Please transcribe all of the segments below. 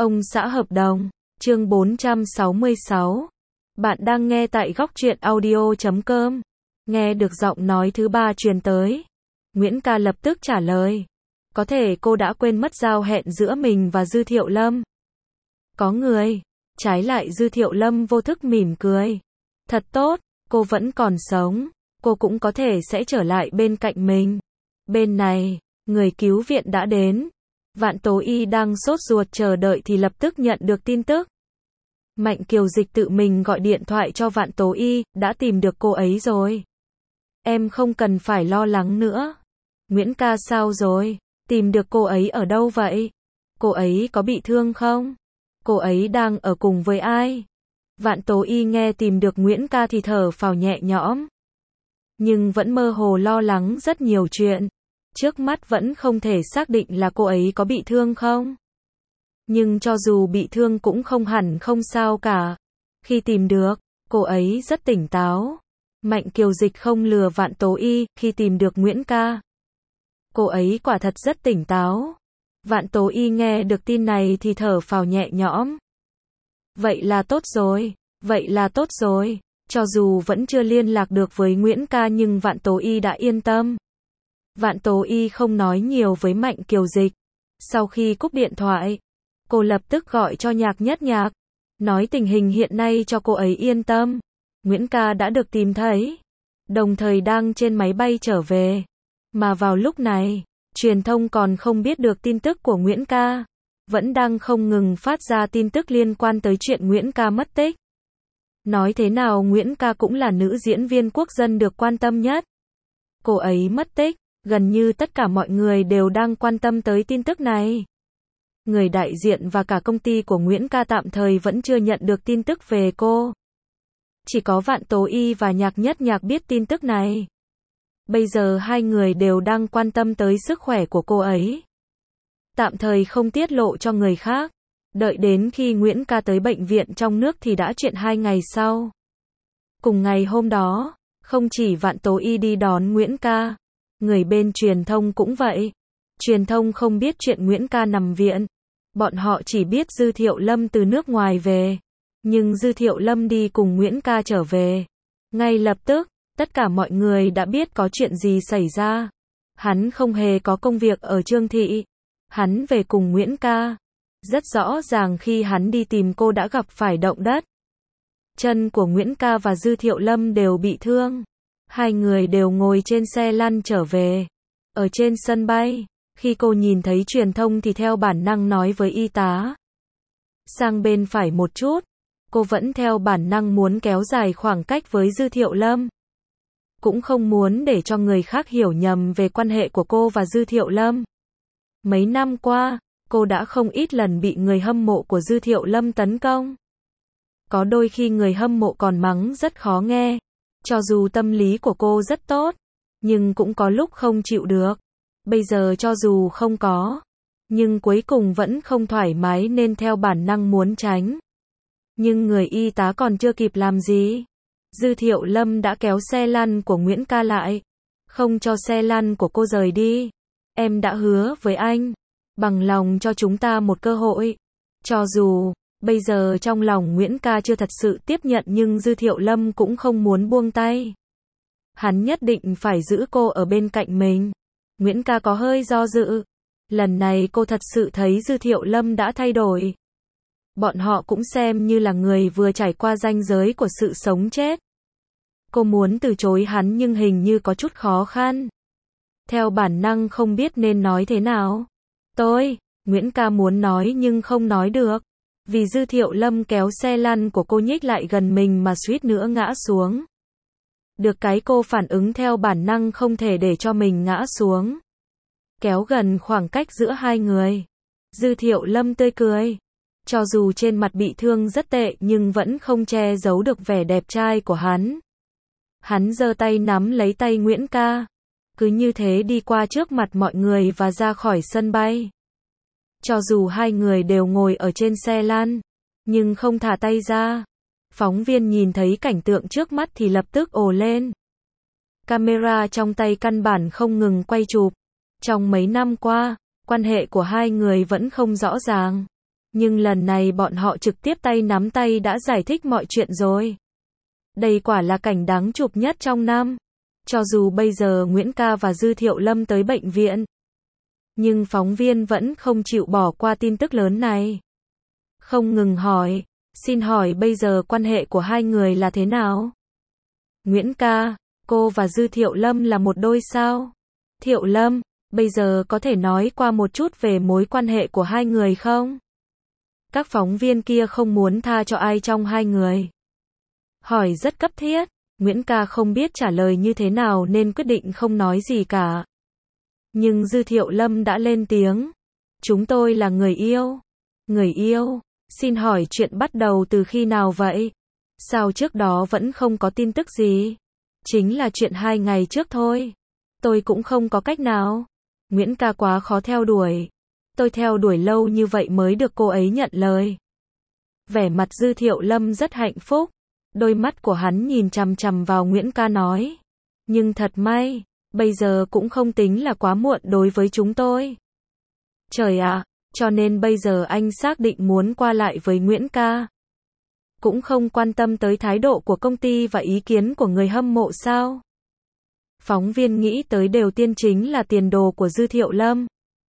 Ông xã hợp đồng, chương 466. Bạn đang nghe tại góc truyện audio.com. Nghe được giọng nói thứ ba truyền tới. Nguyễn Ca lập tức trả lời. Có thể cô đã quên mất giao hẹn giữa mình và Dư Thiệu Lâm. Có người. Trái lại Dư Thiệu Lâm vô thức mỉm cười. Thật tốt, cô vẫn còn sống. Cô cũng có thể sẽ trở lại bên cạnh mình. Bên này, người cứu viện đã đến. Vạn Tố Y đang sốt ruột chờ đợi thì lập tức nhận được tin tức. Mạnh Kiều Dịch tự mình gọi điện thoại cho Vạn Tố Y, đã tìm được cô ấy rồi. Em không cần phải lo lắng nữa. Nguyễn Ca sao rồi? Tìm được cô ấy ở đâu vậy? Cô ấy có bị thương không? Cô ấy đang ở cùng với ai? Vạn Tố Y nghe tìm được Nguyễn Ca thì thở phào nhẹ nhõm. Nhưng vẫn mơ hồ lo lắng rất nhiều chuyện. Trước mắt vẫn không thể xác định là cô ấy có bị thương không. Nhưng cho dù bị thương cũng không hẳn không sao cả. Khi tìm được, cô ấy rất tỉnh táo. Mạnh Kiều Dịch không lừa Vạn Tố Y khi tìm được Nguyễn Ca. Cô ấy quả thật rất tỉnh táo. Vạn Tố Y nghe được tin này thì thở phào nhẹ nhõm. Vậy là tốt rồi, vậy là tốt rồi. Cho dù vẫn chưa liên lạc được với Nguyễn Ca nhưng Vạn Tố Y đã yên tâm. Vạn Tố Y không nói nhiều với Mạnh Kiều Dịch. Sau khi cúp điện thoại, cô lập tức gọi cho Nhạc Nhất Nhạc, nói tình hình hiện nay cho cô ấy yên tâm. Nguyễn Ca đã được tìm thấy, đồng thời đang trên máy bay trở về. Mà vào lúc này, truyền thông còn không biết được tin tức của Nguyễn Ca, vẫn đang không ngừng phát ra tin tức liên quan tới chuyện Nguyễn Ca mất tích. Nói thế nào Nguyễn Ca cũng là nữ diễn viên quốc dân được quan tâm nhất. Cô ấy mất tích, gần như tất cả mọi người đều đang quan tâm tới tin tức này. Người đại diện và cả công ty của Nguyễn Ca tạm thời vẫn chưa nhận được tin tức về cô. Chỉ có Vạn Tố Y và Nhạc Nhất Nhạc biết tin tức này. Bây giờ hai người đều đang quan tâm tới sức khỏe của cô ấy. Tạm thời không tiết lộ cho người khác. Đợi đến khi Nguyễn Ca tới bệnh viện trong nước thì đã chuyện 2 ngày sau. Cùng ngày hôm đó, không chỉ Vạn Tố Y đi đón Nguyễn Ca, người bên truyền thông cũng vậy. Truyền thông không biết chuyện Nguyễn Ca nằm viện. Bọn họ chỉ biết Dư Thiệu Lâm từ nước ngoài về. Nhưng Dư Thiệu Lâm đi cùng Nguyễn Ca trở về. Ngay lập tức, tất cả mọi người đã biết có chuyện gì xảy ra. Hắn không hề có công việc ở Trương Thị. Hắn về cùng Nguyễn Ca. Rất rõ ràng khi hắn đi tìm cô đã gặp phải động đất. Chân của Nguyễn Ca và Dư Thiệu Lâm đều bị thương. Hai người đều ngồi trên xe lăn trở về. Ở trên sân bay, khi cô nhìn thấy truyền thông thì theo bản năng nói với y tá. Sang bên phải một chút. Cô vẫn theo bản năng muốn kéo dài khoảng cách với Dư Thiệu Lâm. Cũng không muốn để cho người khác hiểu nhầm về quan hệ của cô và Dư Thiệu Lâm. Mấy năm qua, cô đã không ít lần bị người hâm mộ của Dư Thiệu Lâm tấn công. Có đôi khi người hâm mộ còn mắng rất khó nghe. Cho dù tâm lý của cô rất tốt, nhưng cũng có lúc không chịu được. Bây giờ cho dù không có, nhưng cuối cùng vẫn không thoải mái nên theo bản năng muốn tránh. Nhưng người y tá còn chưa kịp làm gì. Dư Thiệu Lâm đã kéo xe lăn của Nguyễn Ca lại. Không cho xe lăn của cô rời đi. Em đã hứa với anh. Bằng lòng cho chúng ta một cơ hội. Cho dù, bây giờ trong lòng Nguyễn Ca chưa thật sự tiếp nhận nhưng Dư Thiệu Lâm cũng không muốn buông tay. Hắn nhất định phải giữ cô ở bên cạnh mình. Nguyễn Ca có hơi do dự. Lần này cô thật sự thấy Dư Thiệu Lâm đã thay đổi. Bọn họ cũng xem như là người vừa trải qua ranh giới của sự sống chết. Cô muốn từ chối hắn nhưng hình như có chút khó khăn. Theo bản năng không biết nên nói thế nào. Nguyễn Ca muốn nói nhưng không nói được. Vì Dư Thiệu Lâm kéo xe lăn của cô nhích lại gần mình mà suýt nữa ngã xuống. Được cái cô phản ứng theo bản năng không thể để cho mình ngã xuống. Kéo gần khoảng cách giữa hai người. Dư Thiệu Lâm tươi cười. Cho dù trên mặt bị thương rất tệ nhưng vẫn không che giấu được vẻ đẹp trai của hắn. Hắn giơ tay nắm lấy tay Nguyễn Ca. Cứ như thế đi qua trước mặt mọi người và ra khỏi sân bay. Cho dù hai người đều ngồi ở trên xe lăn, nhưng không thả tay ra. Phóng viên nhìn thấy cảnh tượng trước mắt thì lập tức ồ lên. Camera trong tay căn bản không ngừng quay chụp. Trong mấy năm qua, quan hệ của hai người vẫn không rõ ràng. Nhưng lần này bọn họ trực tiếp tay nắm tay đã giải thích mọi chuyện rồi. Đây quả là cảnh đáng chụp nhất trong năm. Cho dù bây giờ Nguyễn Ca và Dư Thiệu Lâm tới bệnh viện, nhưng phóng viên vẫn không chịu bỏ qua tin tức lớn này. Không ngừng hỏi, xin hỏi bây giờ quan hệ của hai người là thế nào? Nguyễn Ca, cô và Dư Thiệu Lâm là một đôi sao? Thiệu Lâm, bây giờ có thể nói qua một chút về mối quan hệ của hai người không? Các phóng viên kia không muốn tha cho ai trong hai người. Hỏi rất cấp thiết, Nguyễn Ca không biết trả lời như thế nào nên quyết định không nói gì cả. Nhưng Dư Thiệu Lâm đã lên tiếng. Chúng tôi là người yêu. Người yêu? Xin hỏi chuyện bắt đầu từ khi nào vậy? Sao trước đó vẫn không có tin tức gì? Chính là chuyện 2 ngày trước thôi. Tôi cũng không có cách nào. Nguyễn Ca quá khó theo đuổi. Tôi theo đuổi lâu như vậy mới được cô ấy nhận lời. Vẻ mặt Dư Thiệu Lâm rất hạnh phúc. Đôi mắt của hắn nhìn chằm chằm vào Nguyễn Ca nói. Nhưng thật may, bây giờ cũng không tính là quá muộn đối với chúng tôi. Trời ạ, cho nên bây giờ anh xác định muốn qua lại với Nguyễn Ca. Cũng không quan tâm tới thái độ của công ty và ý kiến của người hâm mộ sao? Phóng viên nghĩ tới điều tiên chính là tiền đồ của Dư Thiệu Lâm.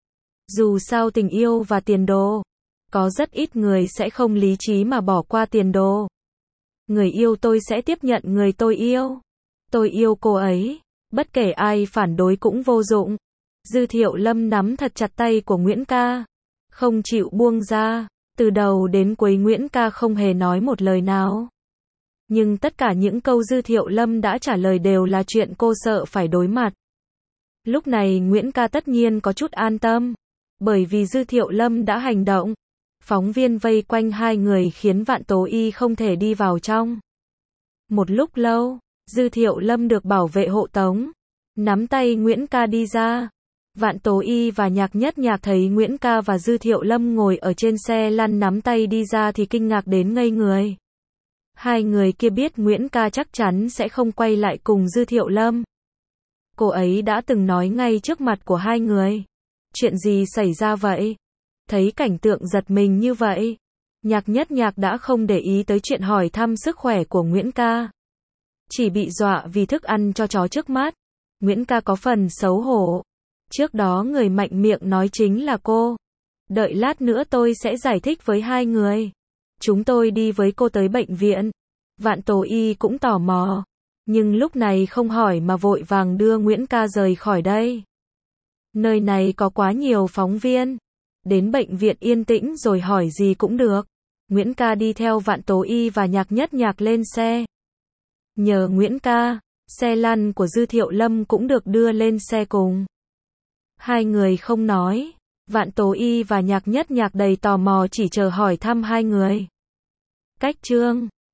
Dù sao tình yêu và tiền đồ, có rất ít người sẽ không lý trí mà bỏ qua tiền đồ. Người yêu tôi sẽ tiếp nhận người tôi yêu. Tôi yêu cô ấy. Bất kể ai phản đối cũng vô dụng. Dư Thiệu Lâm nắm thật chặt tay của Nguyễn Ca. Không chịu buông ra. Từ đầu đến cuối Nguyễn Ca không hề nói một lời nào. Nhưng tất cả những câu Dư Thiệu Lâm đã trả lời đều là chuyện cô sợ phải đối mặt. Lúc này Nguyễn Ca tất nhiên có chút an tâm. Bởi vì Dư Thiệu Lâm đã hành động. Phóng viên vây quanh hai người khiến Vạn Tố Y không thể đi vào trong. Một lúc lâu, Dư Thiệu Lâm được bảo vệ hộ tống. Nắm tay Nguyễn Ca đi ra. Vạn Tố Y và Nhạc Nhất Nhạc thấy Nguyễn Ca và Dư Thiệu Lâm ngồi ở trên xe lăn nắm tay đi ra thì kinh ngạc đến ngây người. Hai người kia biết Nguyễn Ca chắc chắn sẽ không quay lại cùng Dư Thiệu Lâm. Cô ấy đã từng nói ngay trước mặt của hai người. Chuyện gì xảy ra vậy? Thấy cảnh tượng giật mình như vậy, Nhạc Nhất Nhạc đã không để ý tới chuyện hỏi thăm sức khỏe của Nguyễn Ca. Chỉ bị dọa vì thức ăn cho chó trước mắt. Nguyễn Ca có phần xấu hổ. Trước đó người mạnh miệng nói chính là cô. Đợi lát nữa tôi sẽ giải thích với hai người. Chúng tôi đi với cô tới bệnh viện. Vạn Tố Y cũng tò mò. Nhưng lúc này không hỏi mà vội vàng đưa Nguyễn Ca rời khỏi đây. Nơi này có quá nhiều phóng viên. Đến bệnh viện yên tĩnh rồi hỏi gì cũng được. Nguyễn Ca đi theo Vạn Tố Y và Nhạc Nhất Nhạc lên xe. Nhờ Nguyễn Ca, xe lăn của Dư Thiệu Lâm cũng được đưa lên xe cùng. Hai người không nói. Vạn Tố Y và Nhạc Nhất Nhạc đầy tò mò chỉ chờ hỏi thăm hai người. Cách chương